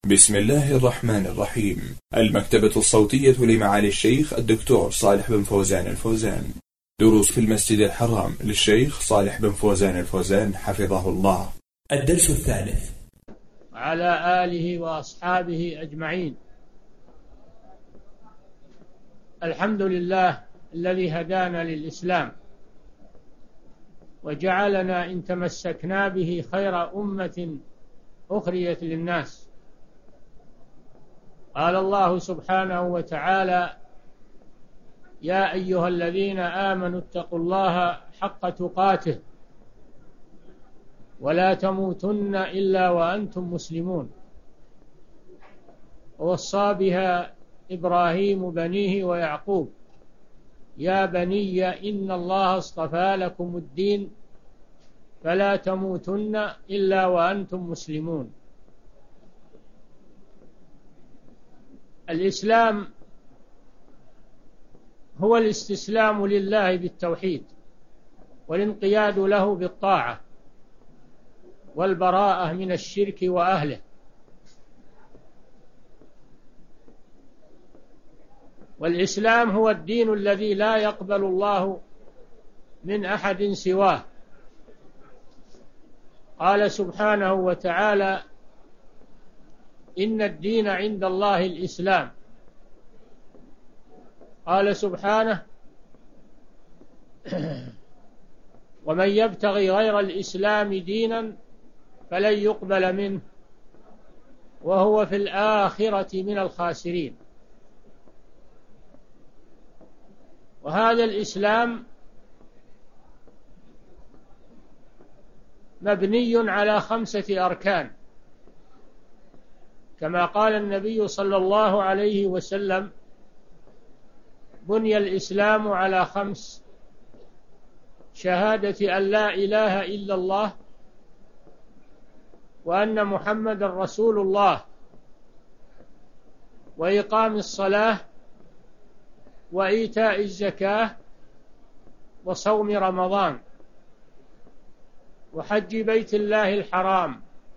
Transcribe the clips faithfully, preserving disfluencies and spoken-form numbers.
بسم الله الرحمن الرحيم. المكتبة الصوتية لمعالي الشيخ الدكتور صالح بن فوزان الفوزان. دروس في المسجد الحرام للشيخ صالح بن فوزان الفوزان حفظه الله. الدرس الثالث. على آله وأصحابه أجمعين. الحمد لله الذي هدانا للإسلام وجعلنا إن تمسكنا به خير أمة أخرجت للناس. قال الله سبحانه وتعالى: يا أيها الذين آمنوا اتقوا الله حق تقاته ولا تموتن إلا وأنتم مسلمون. ووصى بها إبراهيم بنيه ويعقوب: يا بني إن الله اصطفى لكم الدين فلا تموتن إلا وأنتم مسلمون. الإسلام هو الاستسلام لله بالتوحيد والانقياد له بالطاعة والبراءة من الشرك وأهله. والإسلام هو الدين الذي لا يقبل الله من أحد سواه. قال سبحانه وتعالى: إن الدين عند الله الإسلام. قال سبحانه: ومن يبتغي غير الإسلام دينا فلن يقبل منه وهو في الآخرة من الخاسرين. وهذا الإسلام مبني على خمسة أركان، كما قال النبي صلى الله عليه وسلم: بني الإسلام على خمس: شهادة أن لا إله إلا الله وأن محمد رسول الله، وإقام الصلاة، وإيتاء الزكاة، وصوم رمضان، وحج بيت الله الحرام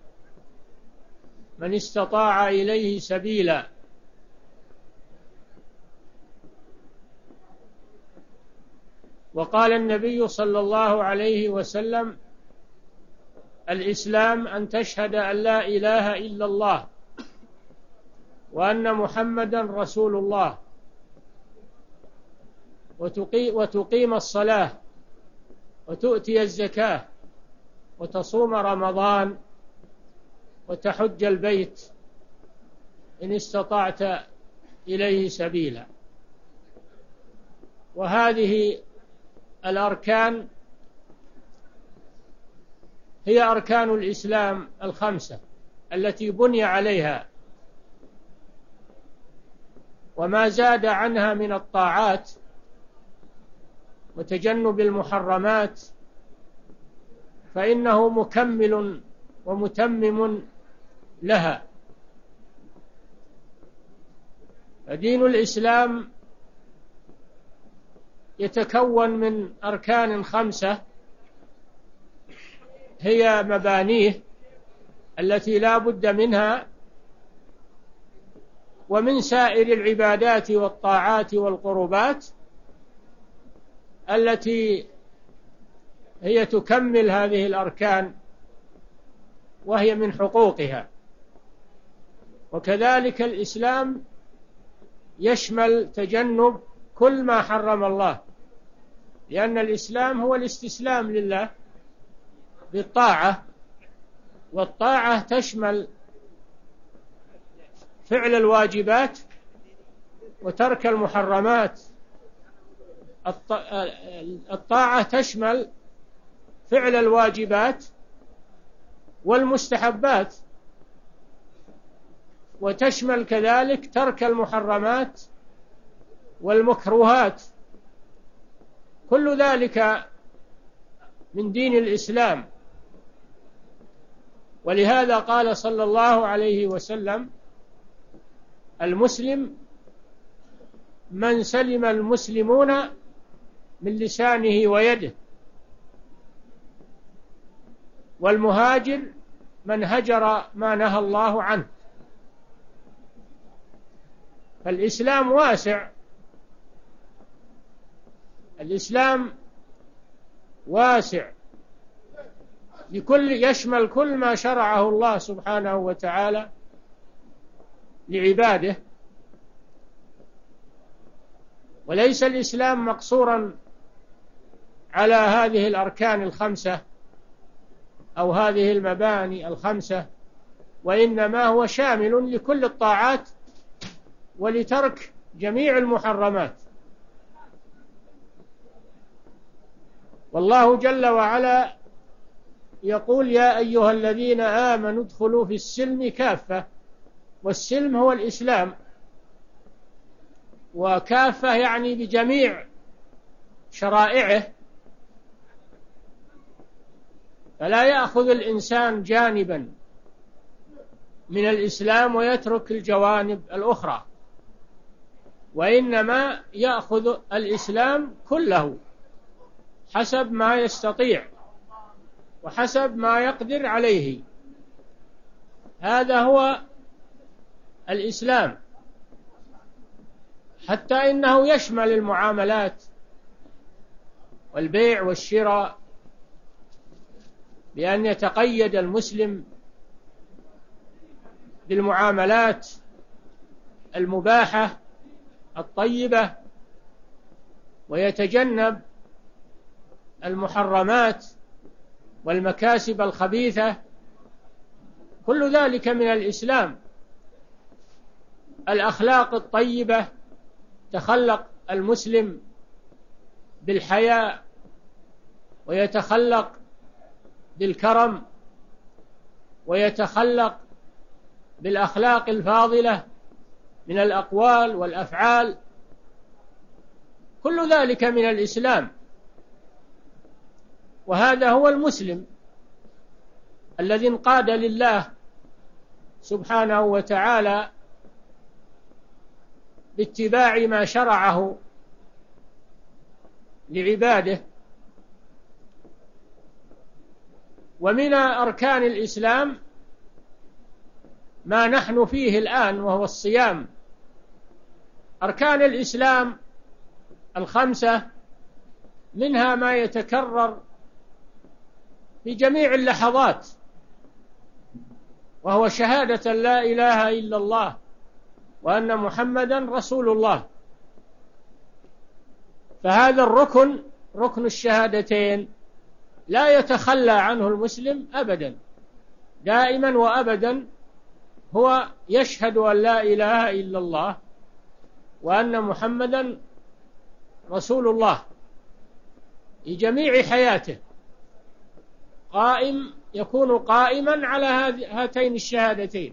من استطاع إليه سبيلا. وقال النبي صلى الله عليه وسلم: الإسلام أن تشهد أن لا إله إلا الله وأن محمدا رسول الله، وتقيم الصلاة، وتؤتي الزكاة، وتصوم رمضان، وتحج البيت إن استطعت إليه سبيلا. وهذه الأركان هي أركان الإسلام الخمسة التي بني عليها، وما زاد عنها من الطاعات وتجنب المحرمات فإنه مكمل ومتمم لها. فدين الإسلام يتكون من أركان خمسة هي مبانيه التي لا بد منها، ومن سائر العبادات والطاعات والقربات التي هي تكمل هذه الأركان وهي من حقوقها. وكذلك الإسلام يشمل تجنب كل ما حرم الله، لأن الإسلام هو الاستسلام لله بالطاعة، والطاعة تشمل فعل الواجبات وترك المحرمات. الطاعة تشمل فعل الواجبات والمستحبات، وتشمل كذلك ترك المحرمات والمكروهات. كل ذلك من دين الإسلام. ولهذا قال صلى الله عليه وسلم: المسلم من سلم المسلمون من لسانه ويده، والمهاجر من هجر ما نهى الله عنه. فالإسلام واسع، الإسلام واسع لكل، يشمل كل ما شرعه الله سبحانه وتعالى لعباده، وليس الإسلام مقصورا على هذه الأركان الخمسة أو هذه المباني الخمسة، وإنما هو شامل لكل الطاعات ولترك جميع المحرمات. والله جل وعلا يقول: يا أيها الذين آمنوا ادخلوا في السلم كافة، والسلم هو الإسلام، وكافة يعني بجميع شرائعه، فلا يأخذ الإنسان جانبا من الإسلام ويترك الجوانب الأخرى، وإنما يأخذ الإسلام كله حسب ما يستطيع وحسب ما يقدر عليه. هذا هو الإسلام، حتى إنه يشمل المعاملات والبيع والشراء، بأن يتقيد المسلم بالمعاملات المباحة الطيبة، ويتجنب المحرمات والمكاسب الخبيثة، كل ذلك من الإسلام. الأخلاق الطيبة، تخلق المسلم بالحياء ويتخلق بالكرم ويتخلق بالأخلاق الفاضلة من الأقوال والأفعال، كل ذلك من الإسلام. وهذا هو المسلم الذي انقاد لله سبحانه وتعالى باتباع ما شرعه لعباده. ومن أركان الإسلام ما نحن فيه الآن، وهو الصيام. أركان الإسلام الخمسة منها ما يتكرر في جميع اللحظات، وهو شهادة لا إله إلا الله وأن محمدا رسول الله. فهذا الركن، ركن الشهادتين، لا يتخلى عنه المسلم أبدا، دائما وأبدا هو يشهد أن لا إله إلا الله وأن محمدا رسول الله في جميع حياته، قائم، يكون قائما على هاتين الشهادتين،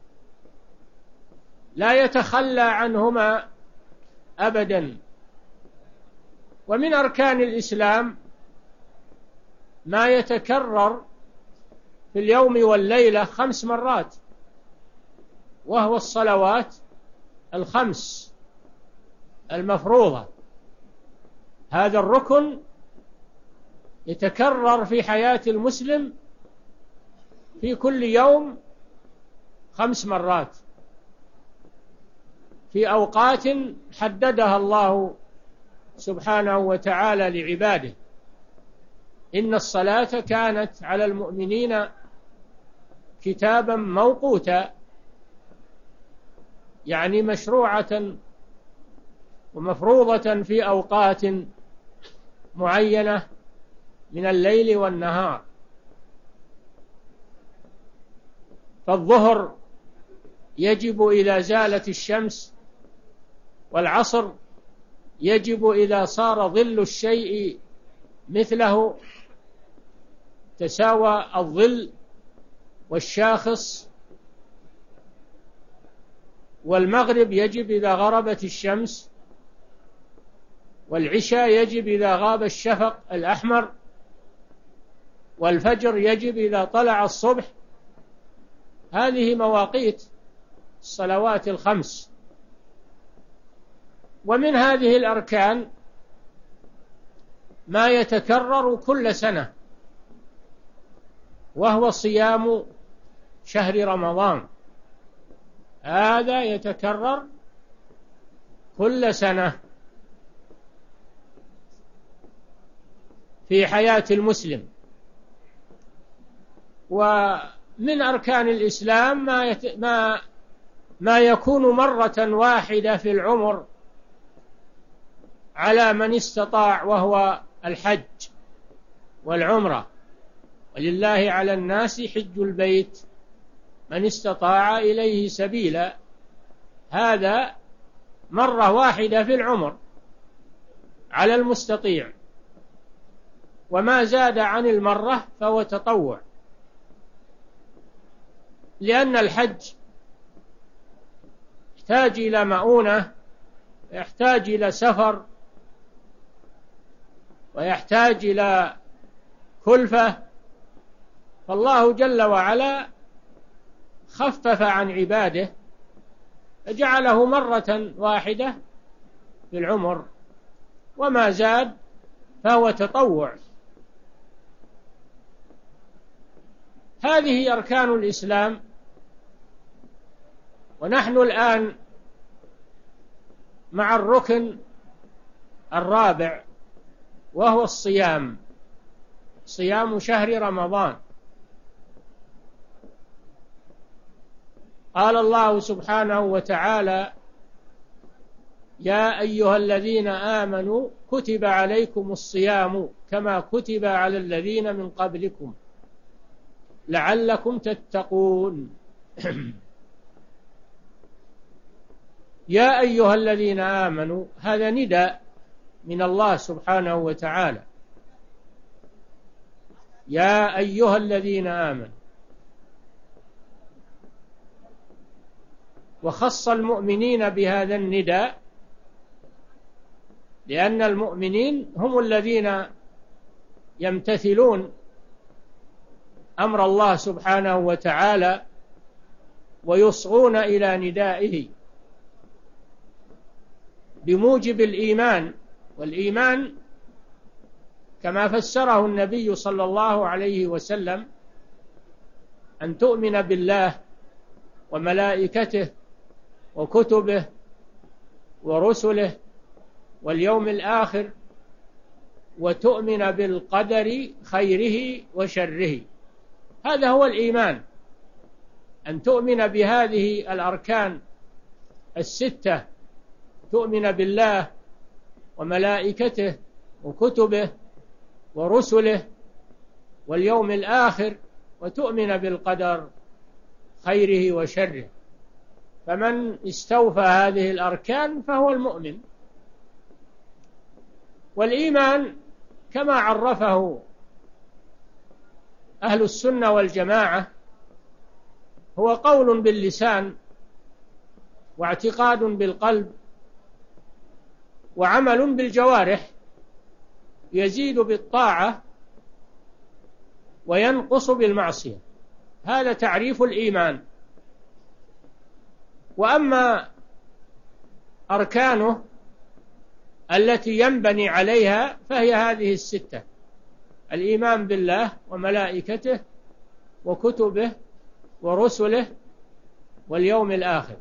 لا يتخلى عنهما أبدا. ومن أركان الإسلام ما يتكرر في اليوم والليلة خمس مرات، وهو الصلوات الخمس المفروضة. هذا الركن يتكرر في حياة المسلم في كل يوم خمس مرات في أوقات حددها الله سبحانه وتعالى لعباده. إن الصلاة كانت على المؤمنين كتابا موقوتا، يعني مشروعة ومفروضة في أوقات معينة من الليل والنهار. فالظهر يجب إذا زالت الشمس، والعصر يجب إذا صار ظل الشيء مثله، تساوى الظل والشاخص. والمغرب يجب إذا غربت الشمس، والعشاء يجب إذا غاب الشفق الأحمر، والفجر يجب إذا طلع الصبح. هذه مواقيت الصلوات الخمس. ومن هذه الأركان ما يتكرر كل سنة، وهو صيام شهر رمضان. هذا يتكرر كل سنة في حياة المسلم. ومن أركان الإسلام ما يت... ما ما يكون مرة واحدة في العمر على من استطاع، وهو الحج والعمرة. ولله على الناس حج البيت من استطاع إليه سبيلا. هذا مرة واحدة في العمر على المستطيع، وما زاد عن المرة فهو تطوع، لأن الحج يحتاج إلى مؤونة، يحتاج إلى سفر، ويحتاج إلى كلفة. فالله جل وعلا خفف عن عباده فجعله مرة واحدة في العمر، وما زاد فهو تطوع. هذه أركان الإسلام. ونحن الآن مع الركن الرابع، وهو الصيام، صيام شهر رمضان. قال الله سبحانه وتعالى: يا أيها الذين آمنوا كتب عليكم الصيام كما كتب على الذين من قبلكم لعلكم تتقون. يا أيها الذين آمنوا، هذا نداء من الله سبحانه وتعالى. يا أيها الذين آمنوا، وخص المؤمنين بهذا النداء، لأن المؤمنين هم الذين يمتثلون أمر الله سبحانه وتعالى ويصغون إلى ندائه بموجب الإيمان. والإيمان كما فسره النبي صلى الله عليه وسلم أن تؤمن بالله وملائكته وكتبه ورسله واليوم الآخر، وتؤمن بالقدر خيره وشره. هذا هو الإيمان، أن تؤمن بهذه الأركان الستة: تؤمن بالله وملائكته وكتبه ورسله واليوم الآخر، وتؤمن بالقدر خيره وشره. فمن استوفى هذه الأركان فهو المؤمن. والإيمان كما عرفه أهل السنة والجماعة هو قول باللسان واعتقاد بالقلب وعمل بالجوارح، يزيد بالطاعة وينقص بالمعصية. هذا تعريف الإيمان. وأما أركانه التي ينبني عليها فهي هذه الستة: الإيمان بالله وملائكته وكتبه ورسله واليوم الآخر.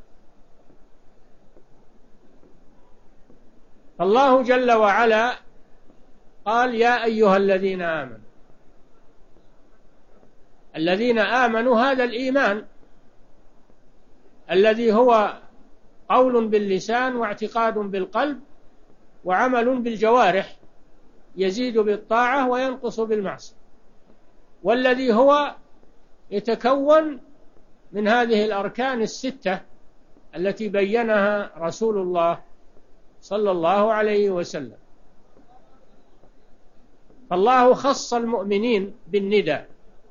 فالله جل وعلا قال: يا أيها الذين آمنوا. الذين آمنوا هذا الإيمان الذي هو قول باللسان واعتقاد بالقلب وعمل بالجوارح، يزيد بالطاعة وينقص بالمعصية، والذي هو يتكون من هذه الأركان الستة التي بينها رسول الله صلى الله عليه وسلم. فالله خص المؤمنين بالنداء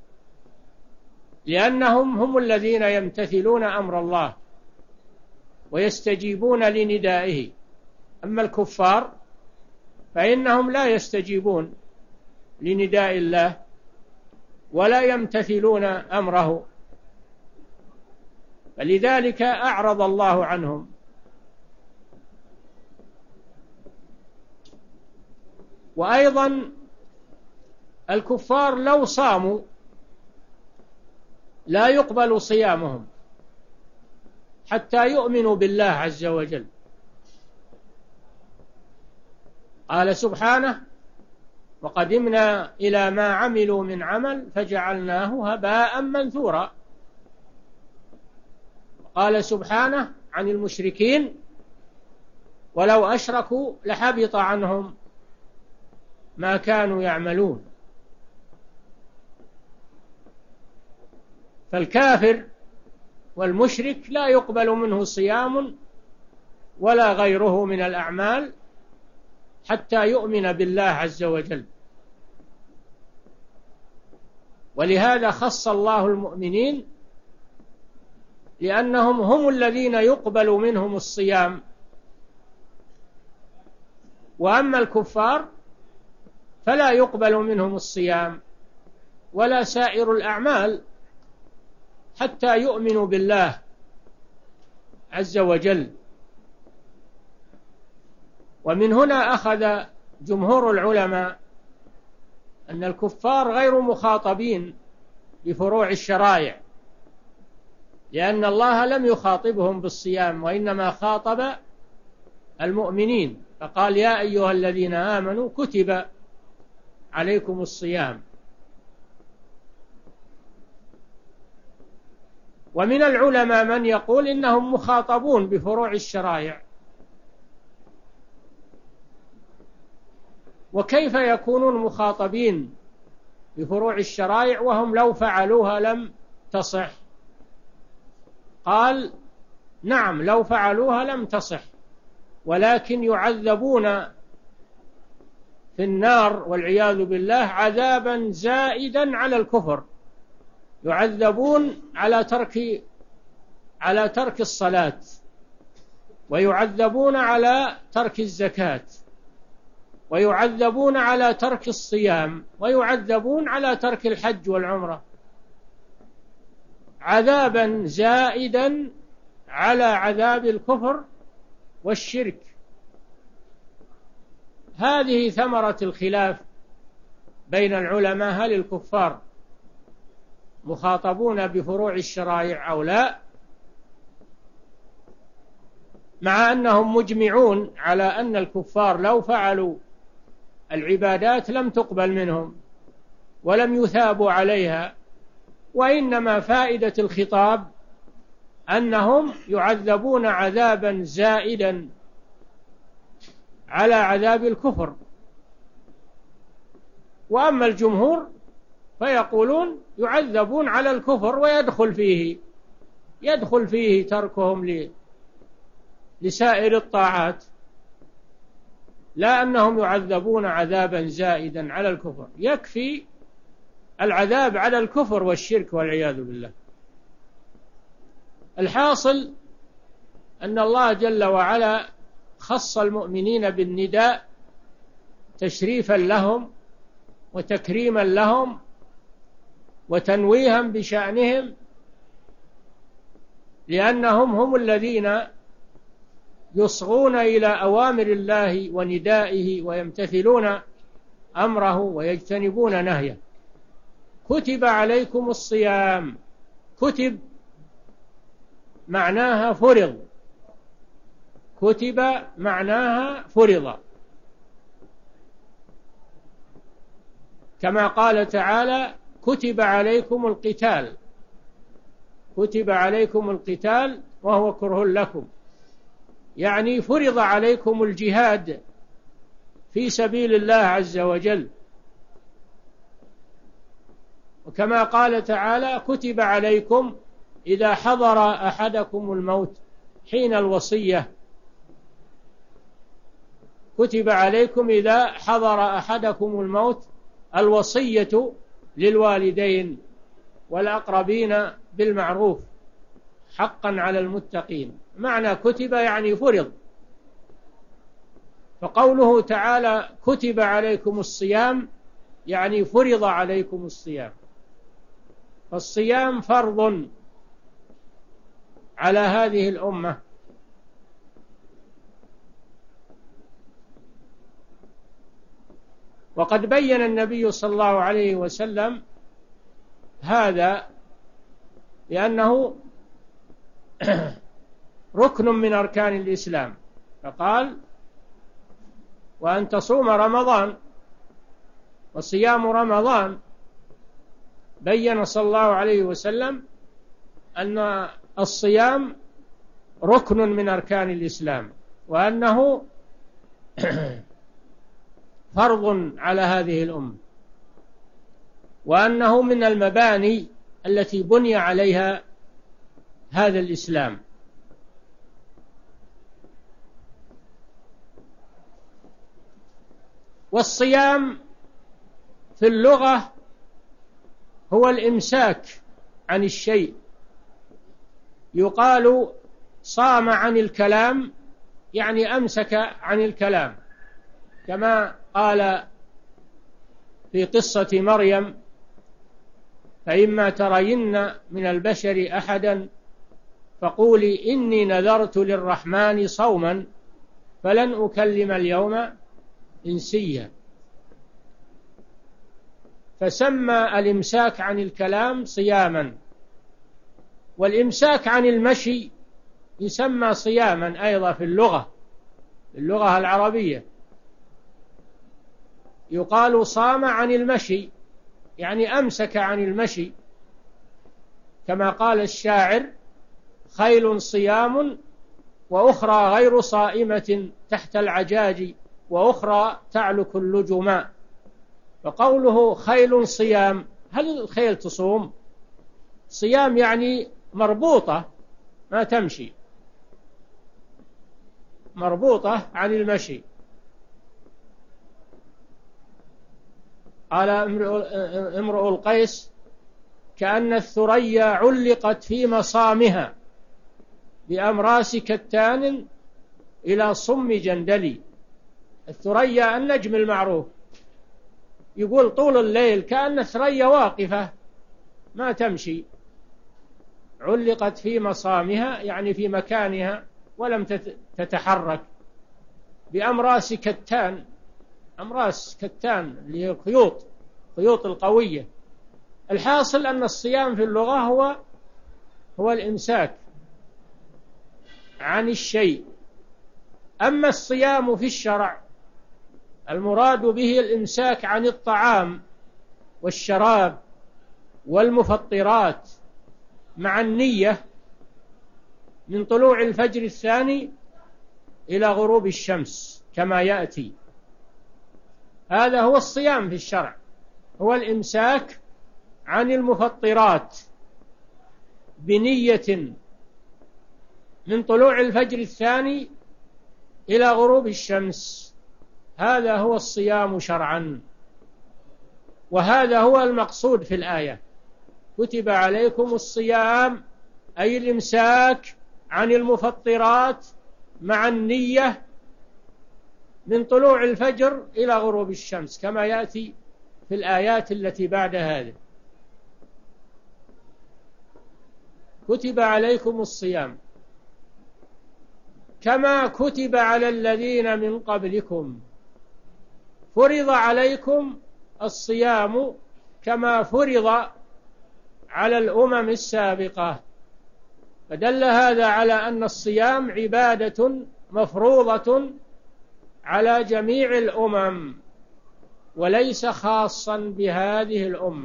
لأنهم هم الذين يمتثلون أمر الله ويستجيبون لندائه. أما الكفار فإنهم لا يستجيبون لنداء الله ولا يمتثلون أمره، فلذلك أعرض الله عنهم. وأيضا الكفار لو صاموا لا يقبل صيامهم حتى يؤمنوا بالله عز وجل، قال سبحانه: وقدمنا إلى ما عملوا من عمل فجعلناه هباء منثورا. قال سبحانه عن المشركين: ولو أشركوا لحبط عنهم ما كانوا يعملون. فالكافر والمشرك لا يقبل منه صيام ولا غيره من الأعمال حتى يؤمن بالله عز وجل. ولهذا خص الله المؤمنين، لأنهم هم الذين يقبل منهم الصيام، وأما الكفار فلا يقبل منهم الصيام ولا سائر الأعمال حتى يؤمنوا بالله عز وجل. ومن هنا أخذ جمهور العلماء أن الكفار غير مخاطبين بفروع الشرائع، لأن الله لم يخاطبهم بالصيام، وإنما خاطب المؤمنين فقال: يا أيها الذين آمنوا كتب عليكم الصيام. ومن العلماء من يقول إنهم مخاطبون بفروع الشرائع. وكيف يكونون مخاطبين بفروع الشرائع وهم لو فعلوها لم تصح؟ قال: نعم، لو فعلوها لم تصح، ولكن يعذبون في النار والعياذ بالله عذابا زائدا على الكفر. يعذبون على ترك على ترك الصلاة، ويعذبون على ترك الزكاة، ويعذبون على ترك الصيام، ويعذبون على ترك الحج والعمرة، عذابا زائدا على عذاب الكفر والشرك. هذه ثمرة الخلاف بين العلماء: هل الكفار مخاطبون بفروع الشرائع أو لا؟ مع أنهم مجمعون على أن الكفار لو فعلوا العبادات لم تقبل منهم ولم يثابوا عليها، وإنما فائدة الخطاب أنهم يعذبون عذابا زائدا على عذاب الكفر. وأما الجمهور فيقولون يعذبون على الكفر ويدخل فيه يدخل فيه تركهم لسائر الطاعات، لا أنهم يعذبون عذابا زائدا على الكفر. يكفي العذاب على الكفر والشرك والعياذ بالله. الحاصل أن الله جل وعلا خص المؤمنين بالنداء تشريفا لهم وتكريما لهم وتنويها بشأنهم، لأنهم هم الذين يصغون إلى أوامر الله وندائه ويمتثلون أمره ويجتنبون نهيه. كتب عليكم الصيام. كتب معناها فرض، كتب معناها فرض، كما قال تعالى: كتب عليكم القتال. كتب عليكم القتال وهو كره لكم، يعني فرض عليكم الجهاد في سبيل الله عز وجل. وكما قال تعالى: كتب عليكم إذا حضر أحدكم الموت حين الوصية. كتب عليكم إذا حضر أحدكم الموت الوصية للوالدين والأقربين بالمعروف حقا على المتقين. معنى كتب يعني فرض. فقوله تعالى: كتب عليكم الصيام يعني فرض عليكم الصيام. فالصيام فرض على هذه الأمة. وقد بين النبي صلى الله عليه وسلم هذا، لأنه ركن من أركان الإسلام، فقال: وأن تصوم رمضان. وصيام رمضان بين صلى الله عليه وسلم أن الصيام ركن من أركان الإسلام، وأنه فرض على هذه الأمة، وأنه من المباني التي بني عليها هذا الإسلام. والصيام في اللغة هو الإمساك عن الشيء. يقال صام عن الكلام، يعني أمسك عن الكلام، كما قال في قصة مريم: فإما ترين من البشر أحدا فقولي إني نذرت للرحمن صوما فلن أكلم اليوم إنسيا. فسمى الإمساك عن الكلام صياما. والإمساك عن المشي يسمى صياما أيضا في اللغة في اللغة العربية. يقال صام عن المشي، يعني أمسك عن المشي، كما قال الشاعر: خيل صيام وأخرى غير صائمة تحت العجاج وأخرى تعلك اللجماء. فقوله خيل صيام، هل الخيل تصوم؟ صيام يعني مربوطة ما تمشي، مربوطة عن المشي. قال امرؤ القيس: كأن الثريا علقت في مصامها بأمراس كتان إلى صم جندلي. الثريا النجم المعروف، يقول طول الليل كأن الثريا واقفة ما تمشي، علقت في مصامها يعني في مكانها ولم تتحرك، بأمراس كتان. أمراس كتان اللي هي الخيوط، خيوط القوية. الحاصل أن الصيام في اللغة هو هو الإمساك عن الشيء. أما الصيام في الشرع المراد به الإمساك عن الطعام والشراب والمفطرات مع النية من طلوع الفجر الثاني إلى غروب الشمس كما يأتي. هذا هو الصيام في الشرع، هو الإمساك عن المفطرات بنية من طلوع الفجر الثاني إلى غروب الشمس. هذا هو الصيام شرعا، وهذا هو المقصود في الآية: كتب عليكم الصيام، أي الإمساك عن المفطرات مع النية من طلوع الفجر إلى غروب الشمس كما يأتي في الآيات التي بعد هذه. كتب عليكم الصيام كما كتب على الذين من قبلكم. فرض عليكم الصيام كما فرض على الأمم السابقة. فدل هذا على أن الصيام عبادة مفروضة على جميع الأمم وليس خاصا بهذه الأمة.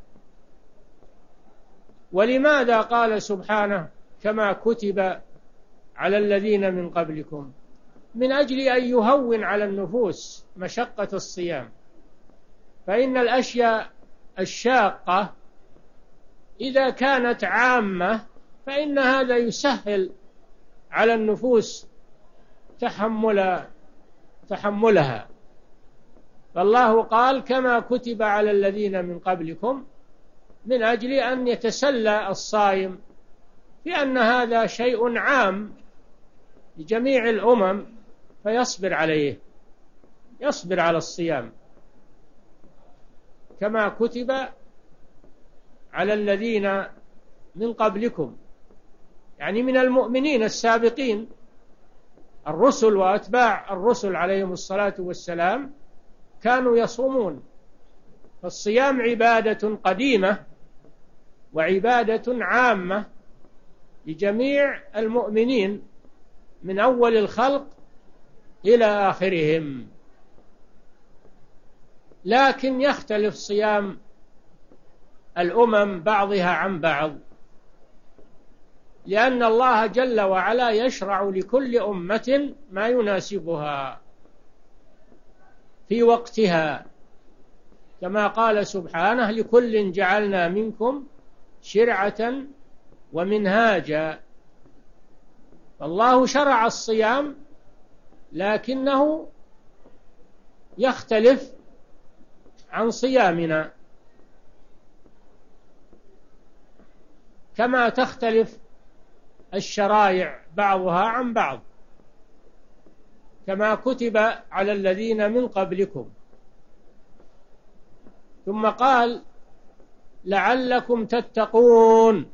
ولماذا قال سبحانه كما كتب على الذين من قبلكم؟ من أجل أن يهون على النفوس مشقة الصيام. فإن الأشياء الشاقة إذا كانت عامة فإن هذا يسهل على النفوس تحمل تحملها. فالله قال كما كتب على الذين من قبلكم من أجل أن يتسلى الصائم في أن هذا شيء عام لجميع الأمم فيصبر عليه، يصبر على الصيام كما كتب على الذين من قبلكم، يعني من المؤمنين السابقين الرسل وأتباع الرسل عليهم الصلاة والسلام كانوا يصومون. فالصيام عبادة قديمة وعبادة عامة لجميع المؤمنين من أول الخلق إلى آخرهم. لكن يختلف صيام الأمم بعضها عن بعض، لأن الله جل وعلا يشرع لكل أمة ما يناسبها في وقتها، كما قال سبحانه: لكل جعلنا منكم شرعة ومنهاجا. فالله شرع الصيام لكنه يختلف عن صيامنا، كما تختلف الشرائع بعضها عن بعض، كما كتب على الذين من قبلكم. ثم قال: لعلكم تتقون.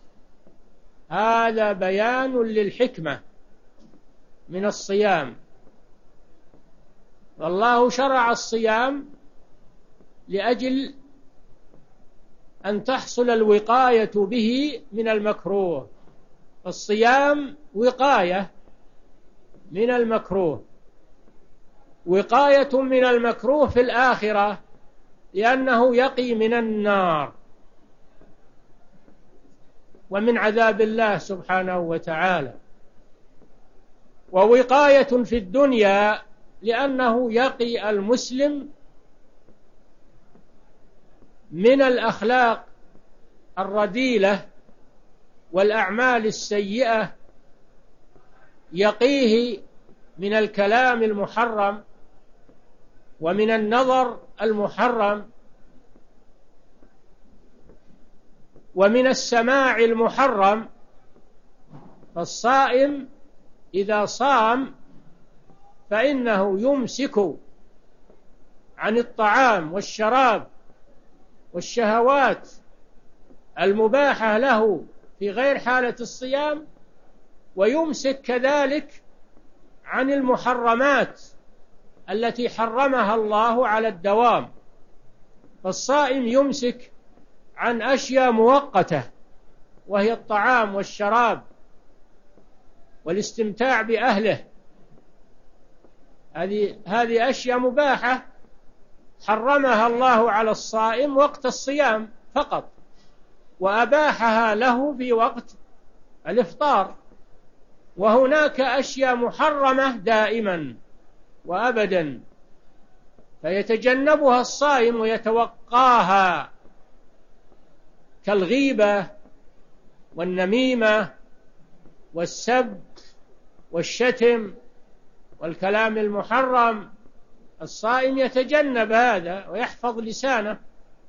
هذا بيان للحكمة من الصيام، والله شرع الصيام لأجل أن تحصل الوقاية به من المكروه. الصيام وقاية من المكروه، وقاية من المكروه في الآخرة، لأنه يقي من النار ومن عذاب الله سبحانه وتعالى، ووقاية في الدنيا لأنه يقي المسلم من الأخلاق الرذيلة والأعمال السيئة، يقيه من الكلام المحرم ومن النظر المحرم ومن السماع المحرم. فالصائم إذا صام فإنه يمسك عن الطعام والشراب والشهوات المباحة له في غير حالة الصيام، ويمسك كذلك عن المحرمات التي حرمها الله على الدوام. فالصائم يمسك عن أشياء مؤقتة، وهي الطعام والشراب والاستمتاع بأهله، هذه هذه أشياء مباحة حرمها الله على الصائم وقت الصيام فقط، وأباحها له في وقت الإفطار. وهناك أشياء محرمة دائما وأبدا، فيتجنبها الصائم ويتوقاها، كالغيبة والنميمة والسب والشتم والكلام المحرم. الصائم يتجنب هذا ويحفظ لسانه،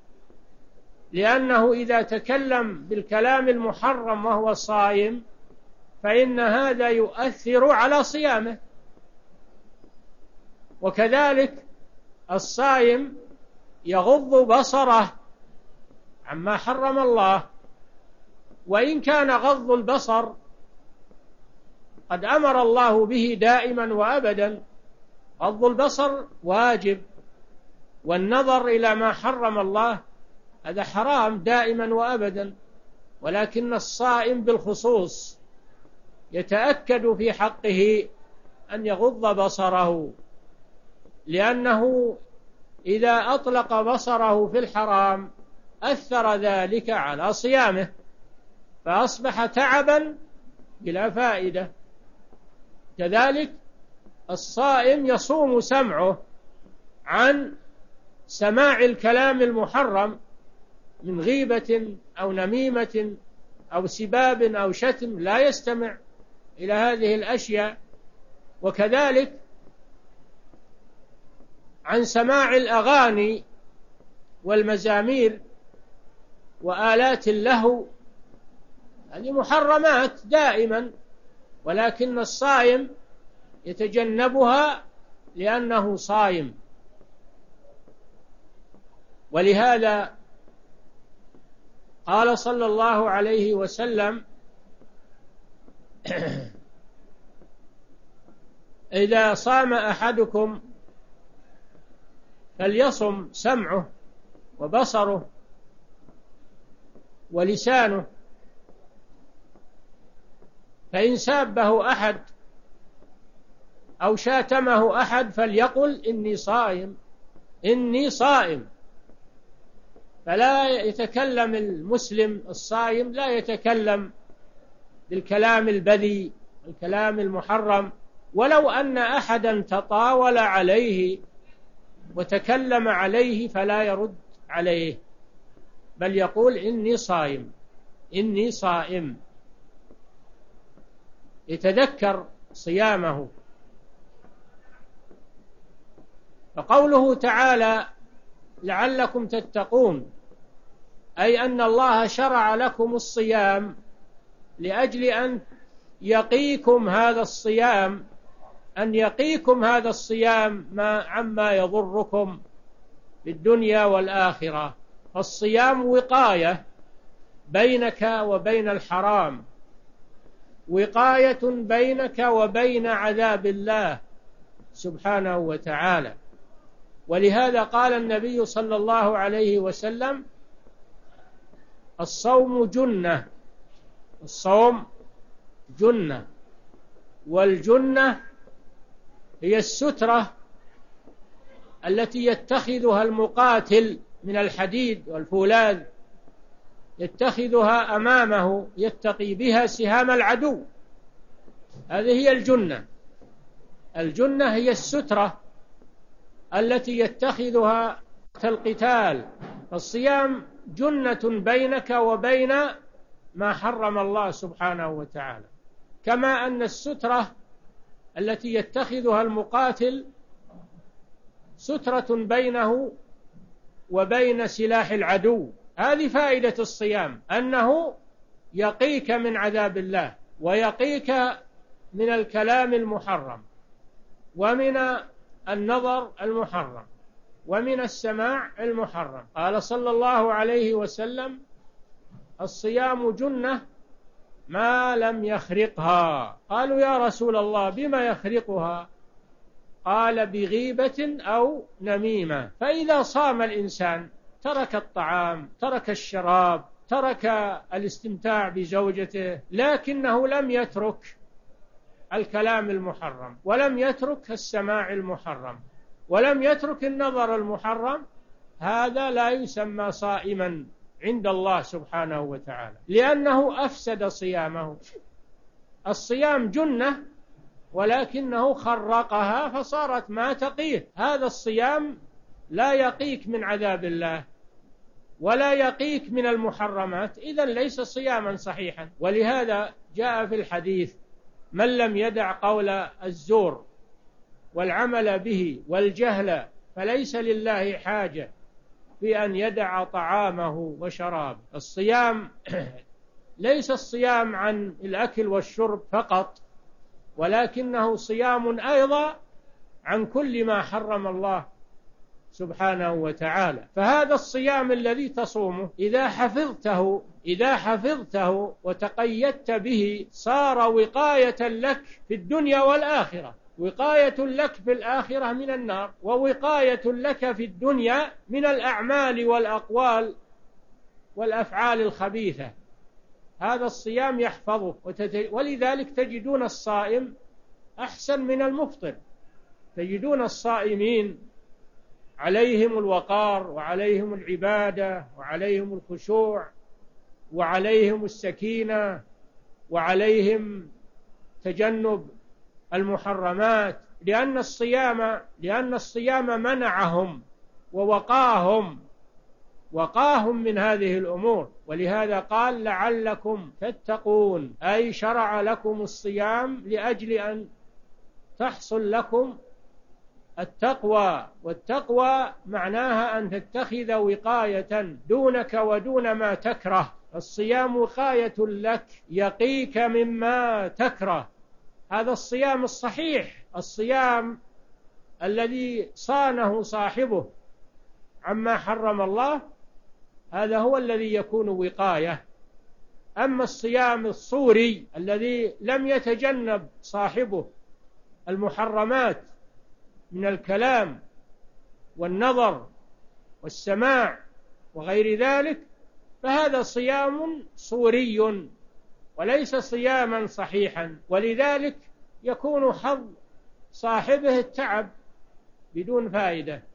لأنه إذا تكلم بالكلام المحرم وهو صائم فإن هذا يؤثر على صيامه. وكذلك الصائم يغض بصره عما حرم الله، وإن كان غض البصر قد أمر الله به دائما وأبدا. غض البصر واجب، والنظر إلى ما حرم الله هذا حرام دائما وأبدا، ولكن الصائم بالخصوص يتأكد في حقه أن يغض بصره، لأنه إذا أطلق بصره في الحرام أثر ذلك على صيامه، فأصبح تعبا بلا فائدة. كذلك الصائم يصوم سمعه عن سماع الكلام المحرم من غيبة أو نميمة أو سباب أو شتم، لا يستمع إلى هذه الأشياء. وكذلك عن سماع الأغاني والمزامير وآلات اللهو، هذه محرمات دائما، ولكن الصائم يتجنبها لأنه صائم. ولهذا قال صلى الله عليه وسلم: إذا صام أحدكم فليصم سمعه وبصره ولسانه، فإن سابه أحد أو شاتمه أحد فليقل إني صائم، إني صائم. فلا يتكلم المسلم الصائم لا يتكلم بالكلام البذيء الكلام المحرم، ولو أن أحدا تطاول عليه وتكلم عليه فلا يرد عليه، بل يقول إني صائم إني صائم، يتذكر صيامه. فقوله تعالى لعلكم تتقون، أي أن الله شرع لكم الصيام لأجل أن يقيكم هذا الصيام أن يقيكم هذا الصيام ما عما يضركم في الدنيا والآخرة. فالصيام وقاية بينك وبين الحرام، وقاية بينك وبين عذاب الله سبحانه وتعالى. ولهذا قال النبي صلى الله عليه وسلم: الصوم جنة الصوم جنة والجنة هي السترة التي يتخذها المقاتل من الحديد والفولاذ، يتخذها أمامه يتقي بها سهام العدو. هذه هي الجنة. الجنة هي السترة التي يتخذها وقت القتال. فالصيام جنة بينك وبين ما حرم الله سبحانه وتعالى، كما أن السترة التي يتخذها المقاتل سترة بينه وبين سلاح العدو. هذه فائدة الصيام، أنه يقيك من عذاب الله، ويقيك من الكلام المحرم، ومن النظر المحرم، ومن السماع المحرم. قال صلى الله عليه وسلم: الصيام جنة ما لم يخرقها. قالوا: يا رسول الله بما يخرقها؟ قال: بغيبة أو نميمة. فإذا صام الإنسان ترك الطعام، ترك الشراب، ترك الاستمتاع بزوجته، لكنه لم يترك الكلام المحرم، ولم يترك السماع المحرم، ولم يترك النظر المحرم، هذا لا يسمى صائما عند الله سبحانه وتعالى، لأنه أفسد صيامه. الصيام جنة ولكنه خرقها فصارت ما تقيه. هذا الصيام لا يقيك من عذاب الله ولا يقيك من المحرمات، إذن ليس صياما صحيحا. ولهذا جاء في الحديث: من لم يدع قول الزور والعمل به والجهل فليس لله حاجة في أن يدع طعامه وشرابه. الصيام ليس الصيام عن الأكل والشرب فقط، ولكنه صيام أيضا عن كل ما حرم الله سبحانه وتعالى. فهذا الصيام الذي تصومه إذا حفظته إذا حفظته وتقيدت به صار وقاية لك في الدنيا والآخرة، وقاية لك في الآخرة من النار، ووقاية لك في الدنيا من الأعمال والأقوال والأفعال الخبيثة. هذا الصيام يحفظه، ولذلك تجدون الصائم أحسن من المفطر. تجدون الصائمين عليهم الوقار، وعليهم العبادة، وعليهم الخشوع، وعليهم السكينة، وعليهم تجنب المحرمات، لأن الصيام لأن الصيام منعهم ووقاهم وقاهم من هذه الأمور. ولهذا قال: لعلكم تتقون، أي شرع لكم الصيام لأجل أن تحصل لكم التقوى. والتقوى معناها أن تتخذ وقاية دونك ودون ما تكره. الصيام وقاية لك، يقيك مما تكره. هذا الصيام الصحيح، الصيام الذي صانه صاحبه عما حرم الله، هذا هو الذي يكون وقاية. أما الصيام الصوري الذي لم يتجنب صاحبه المحرمات من الكلام والنظر والسماع وغير ذلك، فهذا صيام صوري وليس صياما صحيحا. ولذلك يكون حظ صاحبه التعب بدون فائدة،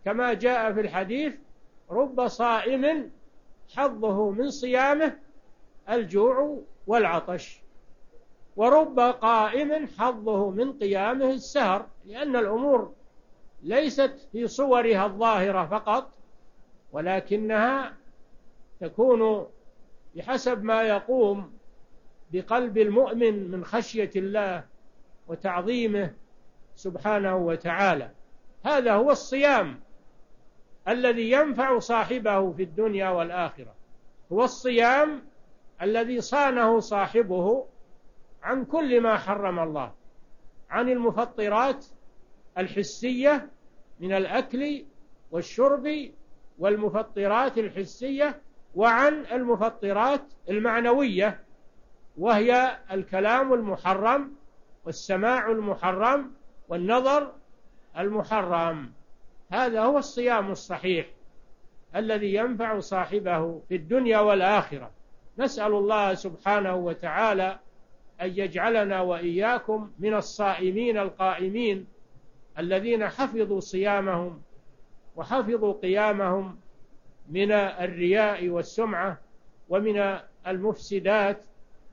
كما جاء في الحديث: رب صائم حظه من صيامه الجوع والعطش، ورب قائم حظه من قيامه السهر، لأن الأمور ليست في صورها الظاهرة فقط، ولكنها تكون بحسب ما يقوم بقلب المؤمن من خشية الله وتعظيمه سبحانه وتعالى. هذا هو الصيام الذي ينفع صاحبه في الدنيا والآخرة، هو الصيام الذي صانه صاحبه عن كل ما حرم الله، عن المفطرات الحسية من الأكل والشرب والمفطرات الحسية، وعن المفطرات المعنوية وهي الكلام المحرم والسماع المحرم والنظر المحرم. هذا هو الصيام الصحيح الذي ينفع صاحبه في الدنيا والآخرة. نسأل الله سبحانه وتعالى أن يجعلنا وإياكم من الصائمين القائمين الذين حفظوا صيامهم وحفظوا قيامهم من الرياء والسمعة ومن المفسدات،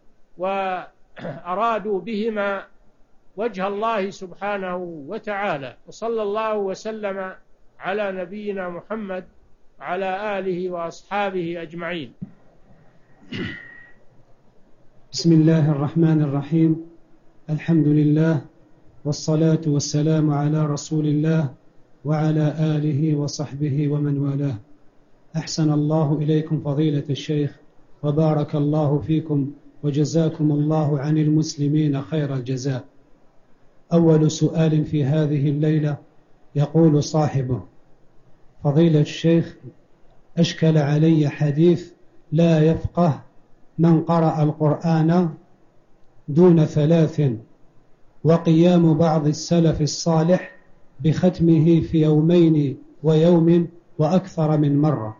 وأرادوا بهما وجه الله سبحانه وتعالى. وصلى الله وسلم على نبينا محمد وعلى آله وأصحابه أجمعين. بسم الله الرحمن الرحيم. الحمد لله والصلاة والسلام على رسول الله وعلى آله وصحبه ومن والاه. أحسن الله إليكم فضيلة الشيخ، وبارك الله فيكم، وجزاكم الله عن المسلمين خير الجزاء. أول سؤال في هذه الليلة يقول صاحبه: فضيلة الشيخ، أشكل علي حديث لا يفقه من قرأ القرآن دون ثلاث، وقيام بعض السلف الصالح بختمه في يومين ويوم وأكثر من مرة.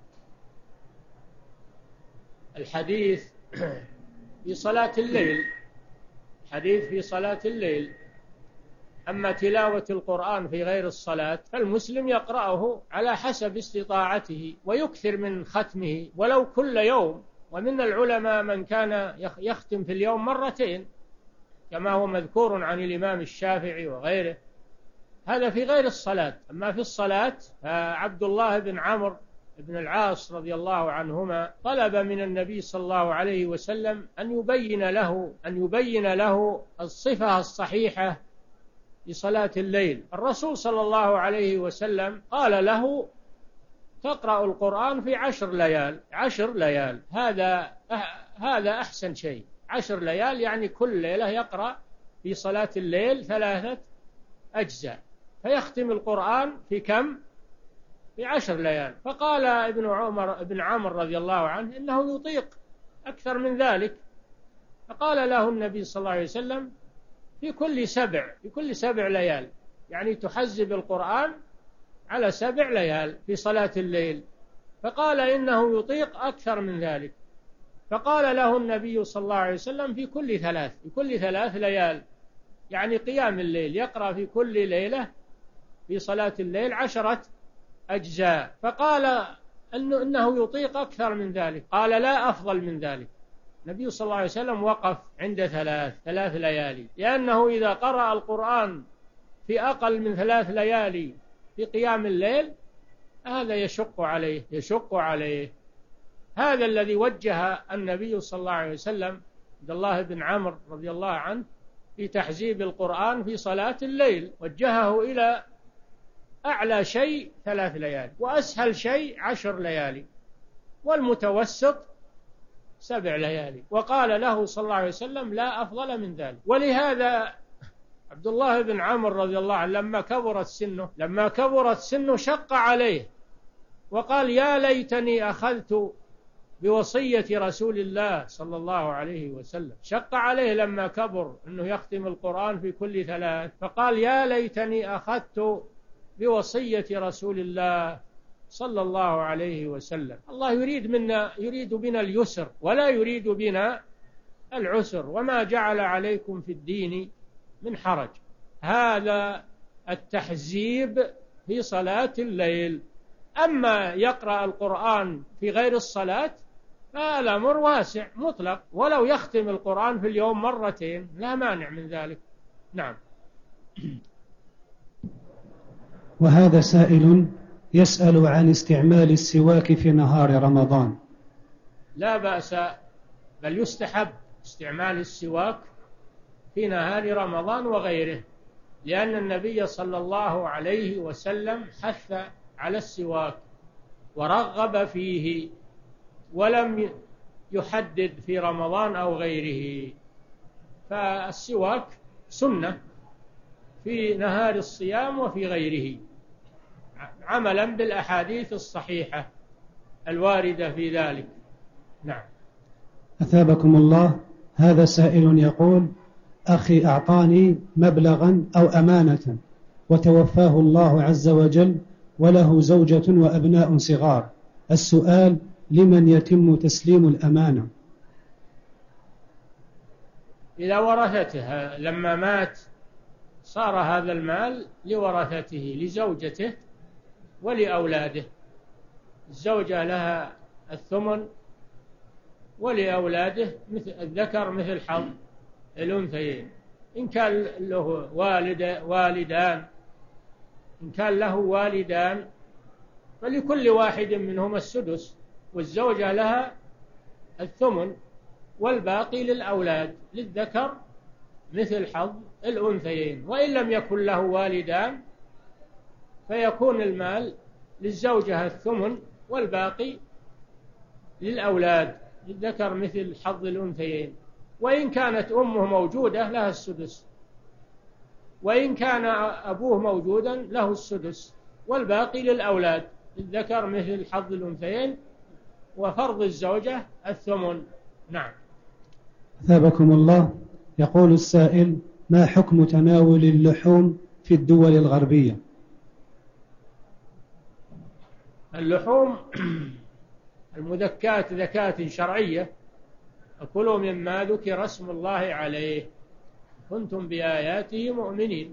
الحديث في صلاة الليل، حديث في صلاة الليل. أما تلاوة القرآن في غير الصلاة فالمسلم يقرأه على حسب استطاعته ويكثر من ختمه ولو كل يوم، ومن العلماء من كان يختم في اليوم مرتين كما هو مذكور عن الإمام الشافعي وغيره. هذا في غير الصلاة. أما في الصلاة فعبد الله بن عمرو بن العاص رضي الله عنهما طلب من النبي صلى الله عليه وسلم أن يبين له أن يبين له الصفة الصحيحة لصلاة الليل. الرسول صلى الله عليه وسلم قال له: تقرأ القرآن في عشر ليال. عشر ليال هذا هذا أحسن شيء. عشر ليال يعني كل ليلة يقرأ في صلاة الليل ثلاثة أجزاء، فيختم القرآن في كم؟ في عشر ليال. فقال ابن عمر ابن عمرو رضي الله عنه إنه يطيق أكثر من ذلك، فقال له النبي صلى الله عليه وسلم: في كل سبع في كل سبع ليال، يعني تحزب القرآن على سبع ليال في صلاة الليل. فقال إنه يطيق أكثر من ذلك، فقال له النبي صلى الله عليه وسلم: في كل ثلاث في كل ثلاث ليال، يعني قيام الليل، يقرأ في كل ليلة في صلاة الليل عشرة أجزاء. فقال إنه, إنه يطيق أكثر من ذلك، قال: لا، أفضل من ذلك. النبي صلى الله عليه وسلم وقف عند ثلاث ثلاث ليالي، لأنه إذا قرأ القرآن في أقل من ثلاث ليالي في قيام الليل هذا يشق عليه يشق عليه هذا الذي وجه النبي صلى الله عليه وسلم عبد الله بن عمرو رضي الله عنه في تحزيب القرآن في صلاة الليل، وجهه إلى أعلى شيء ثلاث ليالي، وأسهل شيء عشر ليالي، والمتوسط سبع ليالي، وقال له صلى الله عليه وسلم: لا أفضل من ذلك. ولهذا عبد الله بن عمرو رضي الله عنه لما كبرت سنه لما كبرت سنه شق عليه وقال: يا ليتني أخذت بوصية رسول الله صلى الله عليه وسلم. شق عليه لما كبر أنه يختم القرآن في كل ثلاث، فقال: يا ليتني أخذت بوصية رسول الله صلى الله عليه وسلم. الله يريد منا يريد بنا اليسر ولا يريد بنا العسر، وما جعل عليكم في الدين من حرج. هذا التحزيب في صلاة الليل. أما يقرأ القرآن في غير الصلاة فالأمر واسع مطلق، ولو يختم القرآن في اليوم مرتين لا مانع من ذلك. نعم. وهذا سائل يسأل عن استعمال السواك في نهار رمضان. لا بأس، بل يستحب استعمال السواك في نهار رمضان وغيره، لأن النبي صلى الله عليه وسلم حث على السواك ورغب فيه، ولم يحدد في رمضان أو غيره. فالسواك سنة في نهار الصيام وفي غيره، عملا بالأحاديث الصحيحة الواردة في ذلك. نعم. أثابكم الله. هذا سائل يقول: أخي أعطاني مبلغا أو أمانة وتوفاه الله عز وجل وله زوجة وأبناء صغار، السؤال: لمن يتم تسليم الأمانة؟ إلى ورثته. لما مات صار هذا المال لورثته، لزوجته ولأولاده. الزوجة لها الثمن، ولأولاده مثل الذكر مثل حظ الأنثيين. إن كان له والد والدان إن كان له والدان فلكل واحد منهما السدس، والزوجة لها الثمن، والباقي للأولاد للذكر مثل حظ الأنثيين. وإن لم يكن له والدان فيكون المال للزوجة الثمن، والباقي للأولاد للذكر مثل حظ الأنثيين. وإن كانت أمه موجودة لها السدس، وإن كان أبوه موجودا له السدس، والباقي للأولاد للذكر مثل حظ الأنثيين، وفرض الزوجة الثمن. نعم. أثابكم الله. يقول السائل: ما حكم تناول اللحوم في الدول الغربية؟ اللحوم المذكاة ذكاة شرعية: أكلوا مما ذكر اسم الله عليه كنتم بآياته مؤمنين.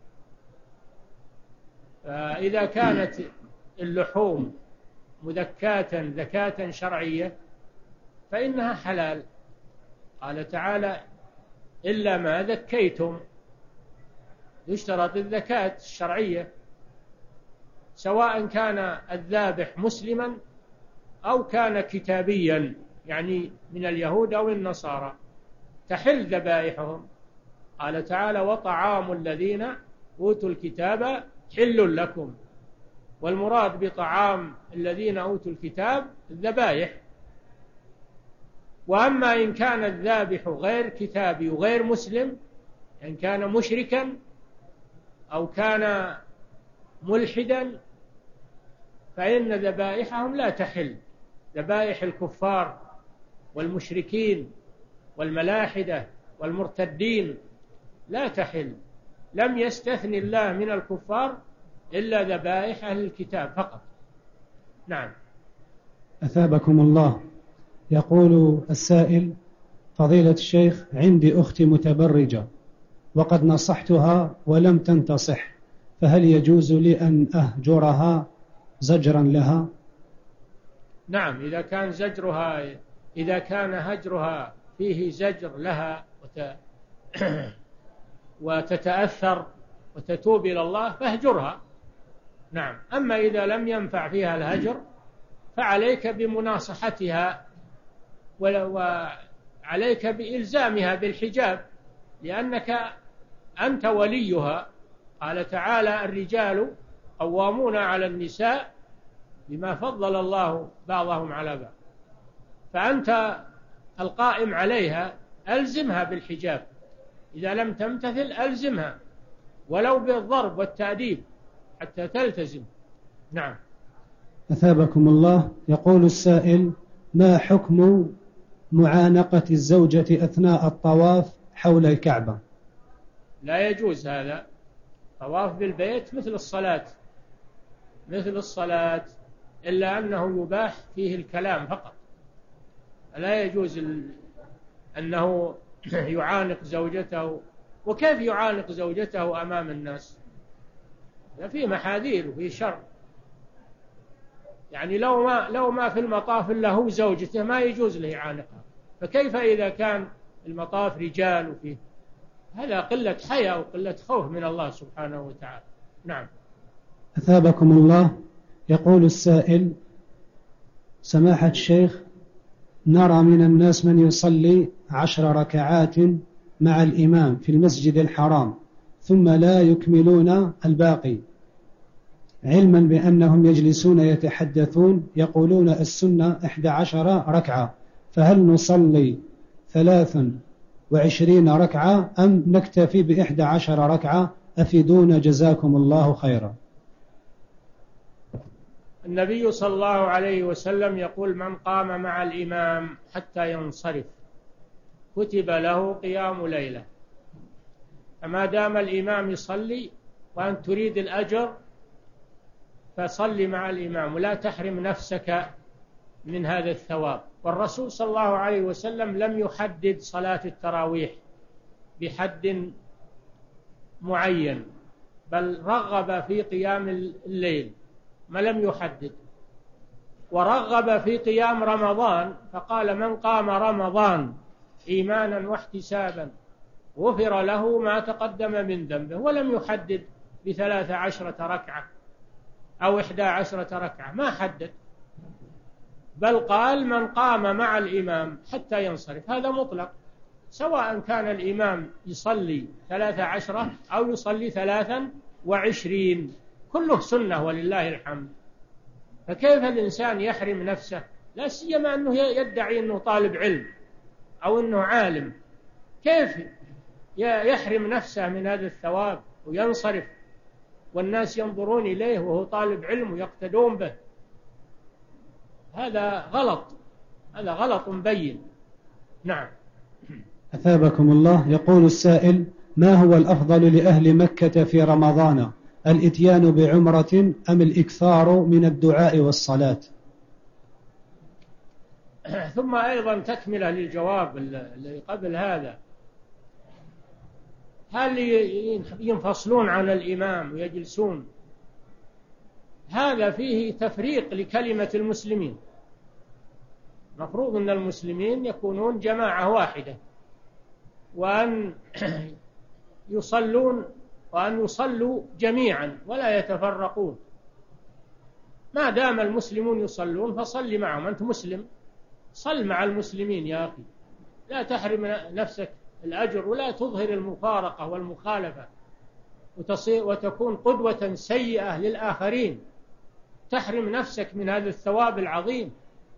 فإذا كانت اللحوم مذكاة ذكاة شرعية فإنها حلال. قال تعالى: إلا ما ذكيتم. يشترط الذكاة الشرعية، سواء كان الذابح مسلما أو كان كتابيا، يعني من اليهود أو النصارى، تحل ذبائحهم. قال تعالى: وطعام الذين أوتوا الكتاب حل لكم. والمراد بطعام الذين أوتوا الكتاب الذبائح. وأما إن كان الذابح غير كتابي وغير مسلم، إن كان مشركا أو كان ملحدا، فإن ذبائحهم لا تحل. ذبائح الكفار والمشركين والملاحدة والمرتدين لا تحل. لم يستثن الله من الكفار إلا ذبائح أهل الكتاب فقط. نعم. أثابكم الله. يقول السائل: فضيلة الشيخ، عندي أختي متبرجة وقد نصحتها ولم تنتصح، فهل يجوز لي أن أهجرها زجرا لها؟ نعم، إذا كان زجرها إذا كان هجرها فيه زجر لها وت... وتتأثر وتتوب إلى الله فاهجرها. نعم. أما إذا لم ينفع فيها الهجر فعليك بمناصحتها، وعليك بإلزامها بالحجاب، لأنك أنت وليها. قال تعالى: الرجال قوامون على النساء بما فضل الله بعضهم على بعض. فأنت القائم عليها، ألزمها بالحجاب. إذا لم تمتثل ألزمها ولو بالضرب والتأديب حتى تلتزم. نعم. أثابكم الله. يقول السائل: ما حكم معانقة الزوجة أثناء الطواف حول الكعبة؟ لا يجوز هذا. طواف بالبيت مثل الصلاة مثل الصلاة إلا أنه يباح فيه الكلام فقط. لا يجوز أنه يعانق زوجته. وكيف يعانق زوجته أمام الناس؟ في محاذير وفي شر. يعني لو ما لو ما في المطاف إلا هو زوجته ما يجوز له يعانقها، فكيف إذا كان المطاف رجال وفيه؟ هذا قلة حياء وقلة خوف من الله سبحانه وتعالى. نعم. أثابكم الله. يقول السائل: سماحة الشيخ، نرى من الناس من يصلي عشر ركعات مع الإمام في المسجد الحرام ثم لا يكملون الباقي، علما بأنهم يجلسون يتحدثون، يقولون السنة إحدى عشر ركعة، فهل نصلي ثلاثا وعشرين ركعة أم نكتفي بإحدى عشر ركعة؟ أفيدونا جزاكم الله خيرا. النبي صلى الله عليه وسلم يقول: من قام مع الإمام حتى ينصرف كتب له قيام ليلة. فما دام الإمام يصلي وأن تريد الأجر فصلي مع الإمام ولا تحرم نفسك من هذا الثواب. والرسول صلى الله عليه وسلم لم يحدد صلاة التراويح بحد معين، بل رغب في قيام الليل ما لم يحدد، ورغب في قيام رمضان فقال: من قام رمضان إيمانا واحتسابا غفر له ما تقدم من ذنبه، ولم يحدد بثلاث عشرة ركعة أو إحدى عشرة ركعة، ما حدد، بل قال: من قام مع الإمام حتى ينصرف. هذا مطلق، سواء كان الإمام يصلي ثلاث عشرة أو يصلي ثلاثا وعشرين، كله سنة ولله الحمد. فكيف الإنسان يحرم نفسه، لا سيما أنه يدعي أنه طالب علم أو أنه عالم، كيف يحرم نفسه من هذا الثواب وينصرف والناس ينظرون إليه وهو طالب علم ويقتدون به؟ هذا غلط، هذا غلط مبين. نعم. أثابكم الله. يقول السائل: ما هو الأفضل لأهل مكة في رمضان، الإتيان بعمرة أم الإكثار من الدعاء والصلاة؟ ثم أيضا تكملة للجواب اللي قبل هذا: هل ينفصلون عن الإمام ويجلسون؟ هذا فيه تفريق لكلمة المسلمين. مفروض أن المسلمين يكونون جماعة واحدة، وأن يصلون وأن يصلوا جميعا ولا يتفرقون. ما دام المسلمون يصلون فصل معهم، أنت مسلم صل مع المسلمين يا أخي، لا تحرم نفسك الأجر ولا تظهر المفارقة والمخالفة وتصير وتكون قدوة سيئة للآخرين، تحرم نفسك من هذا الثواب العظيم.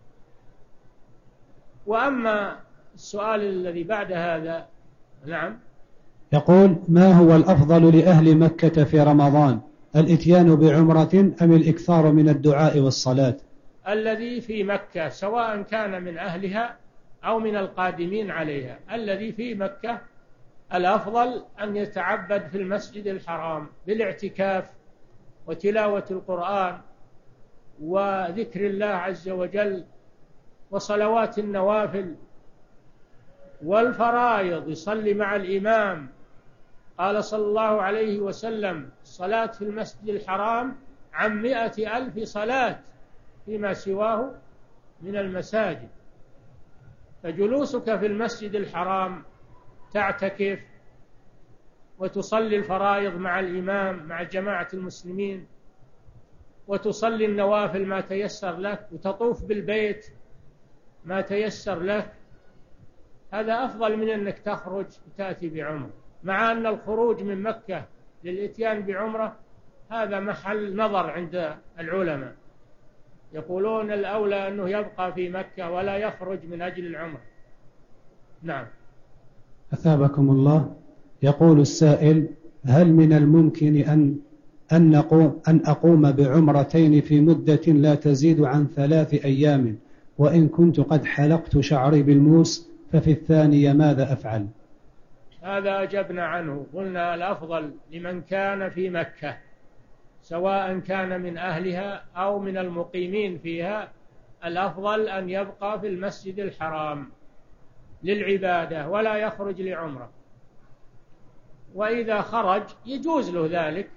وأما السؤال الذي بعد هذا، نعم، يقول: ما هو الأفضل لأهل مكة في رمضان، الإتيان بعمرة أم الإكثار من الدعاء والصلاة؟ الذي في مكة سواء كان من أهلها أو من القادمين عليها، الذي في مكة الأفضل أن يتعبد في المسجد الحرام بالاعتكاف وتلاوة القرآن وذكر الله عز وجل وصلوات النوافل والفرائض، يصلي مع الإمام. قال صلى الله عليه وسلم: الصلاة في المسجد الحرام عن مئة ألف صلاة فيما سواه من المساجد. فجلوسك في المسجد الحرام تعتكف وتصلي الفرائض مع الإمام مع جماعة المسلمين، وتصلي النوافل ما تيسر لك، وتطوف بالبيت ما تيسر لك، هذا أفضل من أنك تخرج وتأتي بعمرة. مع أن الخروج من مكة للإتيان بعمرة هذا محل نظر عند العلماء، يقولون الأولى أنه يبقى في مكة ولا يخرج من أجل العمرة. نعم. أثابكم الله. يقول السائل: هل من الممكن أن أن نقوم أن أقوم بعمرتين في مدة لا تزيد عن ثلاث أيام، وإن كنت قد حلقت شعري بالموس ففي الثانية ماذا أفعل؟ هذا أجبنا عنه، قلنا الأفضل لمن كان في مكة سواء كان من أهلها أو من المقيمين فيها، الأفضل أن يبقى في المسجد الحرام للعبادة ولا يخرج لعمرة. وإذا خرج يجوز له ذلك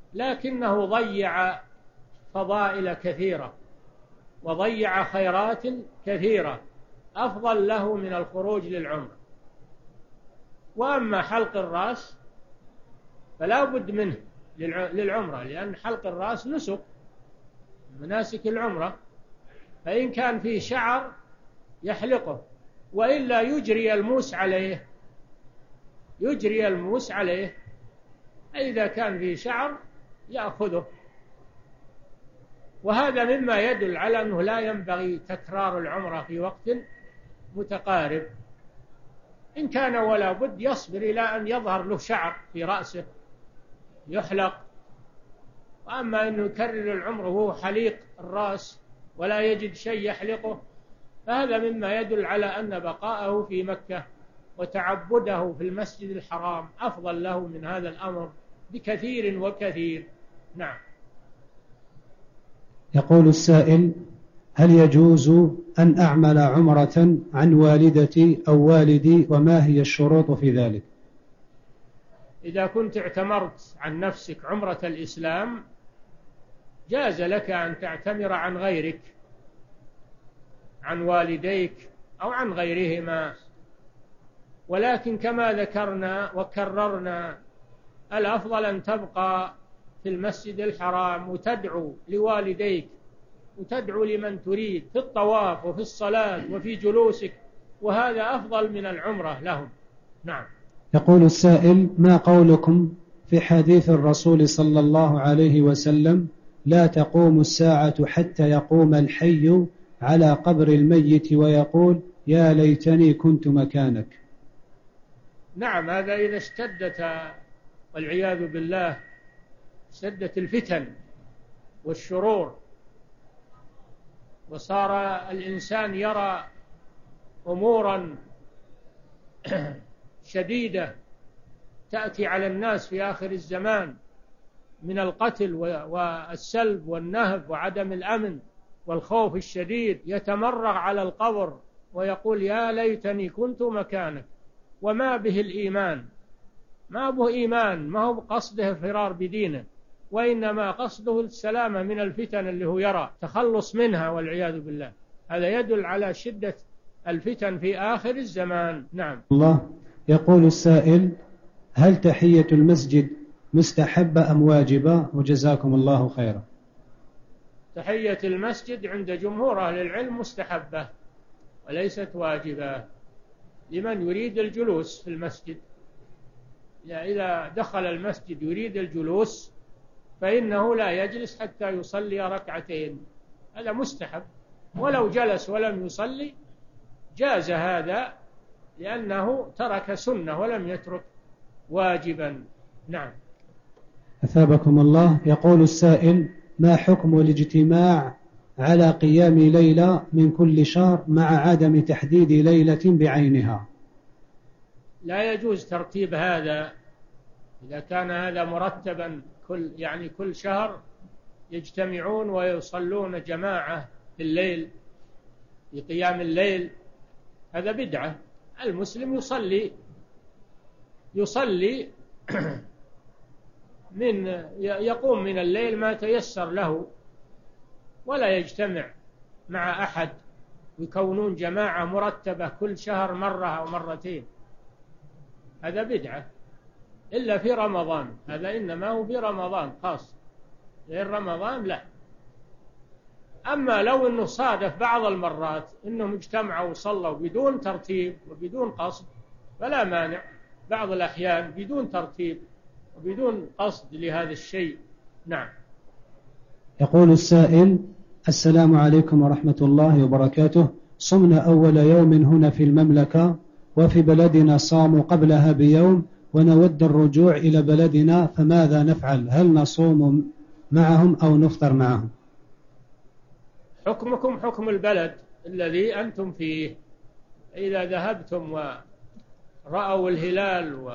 لكنه ضيع فضائل كثيرة وضيع خيرات كثيرة أفضل له من الخروج للعمرة. وأما حلق الرأس فلا بد منه للعمرة، لأن حلق الرأس نسك مناسك العمرة، فإن كان فيه شعر يحلقه، وإلا يجري الموس عليه يجري الموس عليه إذا كان فيه شعر يأخذه. وهذا مما يدل على أنه لا ينبغي تكرار العمرة في وقت متقارب. إن كان ولا بد يصبر إلى أن يظهر له شعر في رأسه يحلق. وأما أنه يكرر العمر وهو حليق الرأس ولا يجد شيء يحلقه، فهذا مما يدل على أن بقاءه في مكة وتعبده في المسجد الحرام أفضل له من هذا الأمر بكثير وكثير. نعم. يقول السائل: هل يجوز أن أعمل عمرة عن والدتي أو والدي، وما هي الشروط في ذلك؟ إذا كنت اعتمرت عن نفسك عمرة الإسلام جاز لك أن تعتمر عن غيرك، عن والديك أو عن غيرهما، ولكن كما ذكرنا وكررنا الأفضل أن تبقى في المسجد الحرام وتدعو لوالديك وتدعو لمن تريد في الطواف وفي الصلاة وفي جلوسك، وهذا أفضل من العمرة لهم. نعم. يقول السائل: ما قولكم في حديث الرسول صلى الله عليه وسلم: لا تقوم الساعة حتى يقوم الحي على قبر الميت ويقول يا ليتني كنت مكانك؟ نعم، هذا إذا اشتدت والعياذ بالله اشتدت الفتن والشرور وصار الإنسان يرى أمورا شديدة تأتي على الناس في آخر الزمان من القتل والسلب والنهب وعدم الأمن والخوف الشديد، يتمرغ على القبر ويقول يا ليتني كنت مكانك. وما به الإيمان، ما به إيمان، ما هو قصده فرار بدينه، وإنما قصده السلامة من الفتن اللي هو يرى تخلص منها والعياذ بالله. هذا يدل على شدة الفتن في آخر الزمان. نعم. الله. يقول السائل: هل تحية المسجد مستحبة أم واجبة؟ وجزاكم الله خيرا. تحية المسجد عند جمهور أهل العلم مستحبة وليست واجبة لمن يريد الجلوس في المسجد. إذا دخل المسجد يريد الجلوس فإنه لا يجلس حتى يصلي ركعتين، هذا مستحب. ولو جلس ولم يصلي جاز هذا، لأنه ترك سنة ولم يترك واجبا. نعم. أثابكم الله. يقول السائل: ما حكم الاجتماع على قيام ليلة من كل شهر مع عدم تحديد ليلة بعينها؟ لا يجوز ترتيب هذا. إذا كان هذا مرتبا كل يعني كل شهر يجتمعون ويصلون جماعة في الليل في قيام الليل، هذا بدعة. المسلم يصلي يصلي من يقوم من الليل ما تيسر له، ولا يجتمع مع أحد ويكونون جماعة مرتبة كل شهر مرة أو مرتين، هذا بدعة. إلا في رمضان، هذا إنما هو في رمضان خاص، غير رمضان لا. أما لو أنه صادف بعض المرات أنهم اجتمعوا وصلوا بدون ترتيب وبدون قصد فلا مانع، بعض الأحيان بدون ترتيب وبدون قصد لهذا الشيء. نعم. يقول السائل: السلام عليكم ورحمة الله وبركاته. صمنا أول يوم هنا في المملكة، وفي بلدنا صاموا قبلها بيوم، ونود الرجوع إلى بلدنا، فماذا نفعل؟ هل نصوم معهم أو نفطر معهم؟ حكمكم حكم البلد الذي أنتم فيه. إذا ذهبتم ورأوا الهلال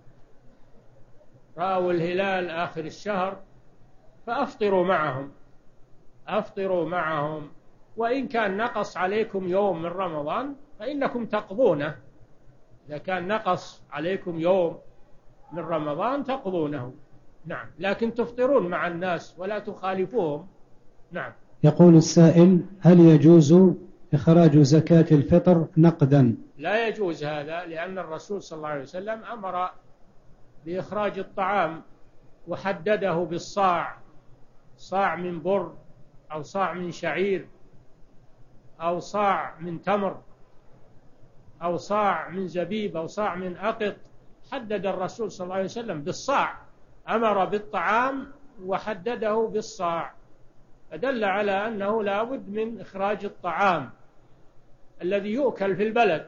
ورأوا الهلال آخر الشهر فأفطروا معهم أفطروا معهم وإن كان نقص عليكم يوم من رمضان فإنكم تقضونه. إذا كان نقص عليكم يوم من رمضان تقضونه. نعم، لكن تفطرون مع الناس ولا تخالفوهم. نعم. يقول السائل: هل يجوز إخراج زكاة الفطر نقدا؟ لا يجوز هذا، لأن الرسول صلى الله عليه وسلم أمر بإخراج الطعام وحدده بالصاع، صاع من بر أو صاع من شعير أو صاع من تمر أو صاع من زبيب أو صاع من أقط. حدد الرسول صلى الله عليه وسلم بالصاع، أمر بالطعام وحدده بالصاع، فدل على أنه لا بد من إخراج الطعام الذي يؤكل في البلد.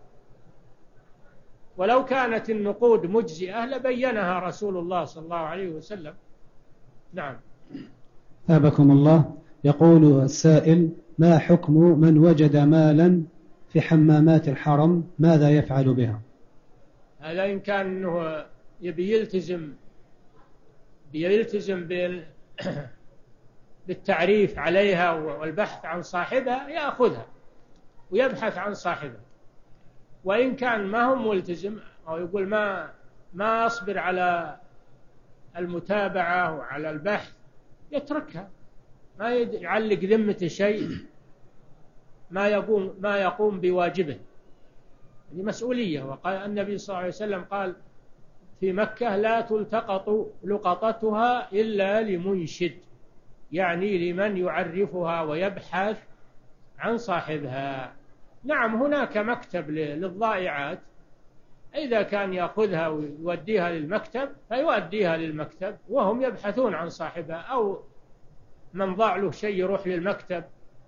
ولو كانت النقود مجزئة لبينها رسول الله صلى الله عليه وسلم. نعم. ثابكم الله. يقول السائل: ما حكم من وجد مالا في حمامات الحرم، ماذا يفعل بها؟ هذا إن كان أنه يبي يلتزم بيلتزم بالتعريف عليها والبحث عن صاحبها يأخذها ويبحث عن صاحبها. وإن كان ما هو ملتزم أو يقول ما ما أصبر على المتابعة وعلى البحث، يتركها، ما يعلق ذمته شيء ما يقوم ما يقوم بواجبه. هذه مسؤولية. وقال النبي صلى الله عليه وسلم قال في مكة: لا تلتقط لقطتها إلا لمنشد، يعني لمن يعرفها ويبحث عن صاحبها. نعم، هناك مكتب للضائعات، إذا كان يأخذها ويوديها للمكتب فيؤديها للمكتب وهم يبحثون عن صاحبها، أو من ضاع له شيء يروح للمكتب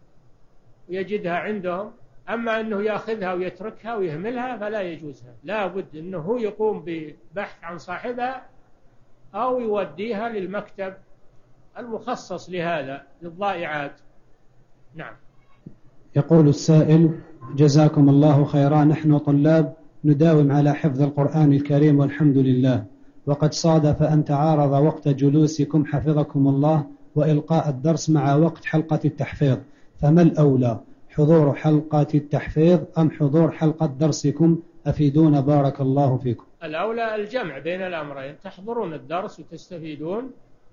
ويجدها عندهم. أما أنه يأخذها ويتركها ويهملها فلا يجوزها، لا بد أنه يقوم ببحث عن صاحبها أو يوديها للمكتب المخصص لهذا للضائعات. نعم. يقول السائل: جزاكم الله خيرا، نحن طلاب نداوم على حفظ القرآن الكريم والحمد لله، وقد صادف أن تعارض وقت جلوسكم حفظكم الله وإلقاء الدرس مع وقت حلقة التحفيظ، فما الأولى، حضور حلقة التحفيظ أم حضور حلقة درسكم؟ أفيدونا بارك الله فيكم. الأولى الجمع بين الأمرين، تحضرون الدرس وتستفيدون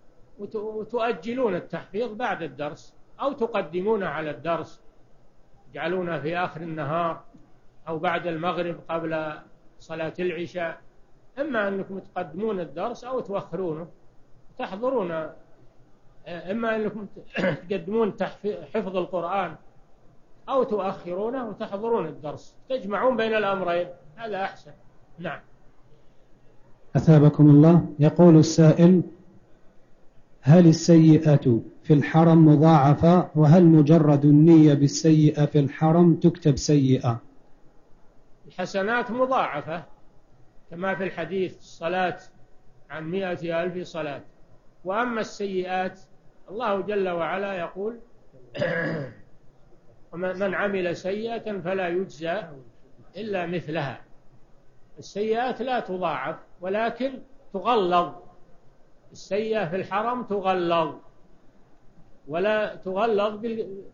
وتؤجلون التحفيظ بعد الدرس، أو تقدمونه على الدرس تجعلونه في آخر النهار أو بعد المغرب قبل صلاة العشاء. إما أنكم تقدمون الدرس أو تؤخرونه، تحضرون، إما أنكم تقدمون حفظ القرآن أو تؤخرونه وتحضرون الدرس، تجمعون بين الأمرين، هذا أحسن. نعم. أثابكم الله. يقول السائل: هل السيئة في الحرم مضاعفة، وهل مجرد النية بالسيئة في الحرم تكتب سيئة؟ الحسنات مضاعفة كما في الحديث: الصلاة عن مئة ألف صلاة. وأما السيئات الله جل وعلا يقول: من عمل سيئة فلا يجزى إلا مثلها. السيئات لا تضاعف ولكن تغلظ. السيئة في الحرم تغلظ، ولا تغلظ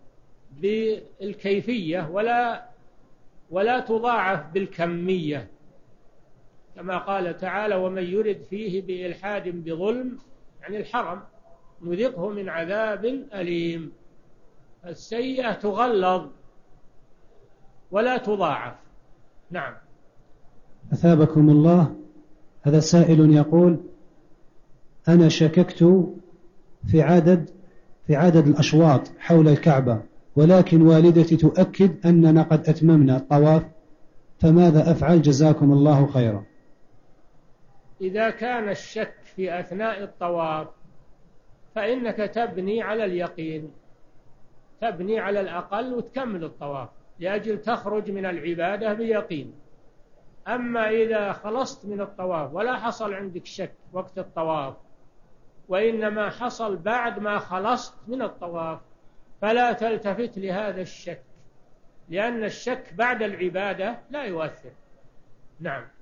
بالكيفية ولا ولا تضاعف بالكمية، كما قال تعالى: ومن يرد فيه بإلحاد بظلم، يعني الحرم، نذقه من عذاب أليم. السيئة تغلظ ولا تضاعف. نعم. أثابكم الله. هذا سائل يقول: أنا شككت في عدد في عدد الأشواط حول الكعبة، ولكن والدتي تؤكد أننا قد أتممنا الطواف، فماذا أفعل؟ جزاكم الله خيرا. إذا كان الشك في أثناء الطواف فإنك تبني على اليقين، تبني على الأقل وتكمل الطواف لأجل تخرج من العبادة بيقين. أما إذا خلصت من الطواف ولا حصل عندك شك وقت الطواف، وإنما حصل بعد ما خلصت من الطواف، فلا تلتفت لهذا الشك، لأن الشك بعد العبادة لا يؤثر. نعم.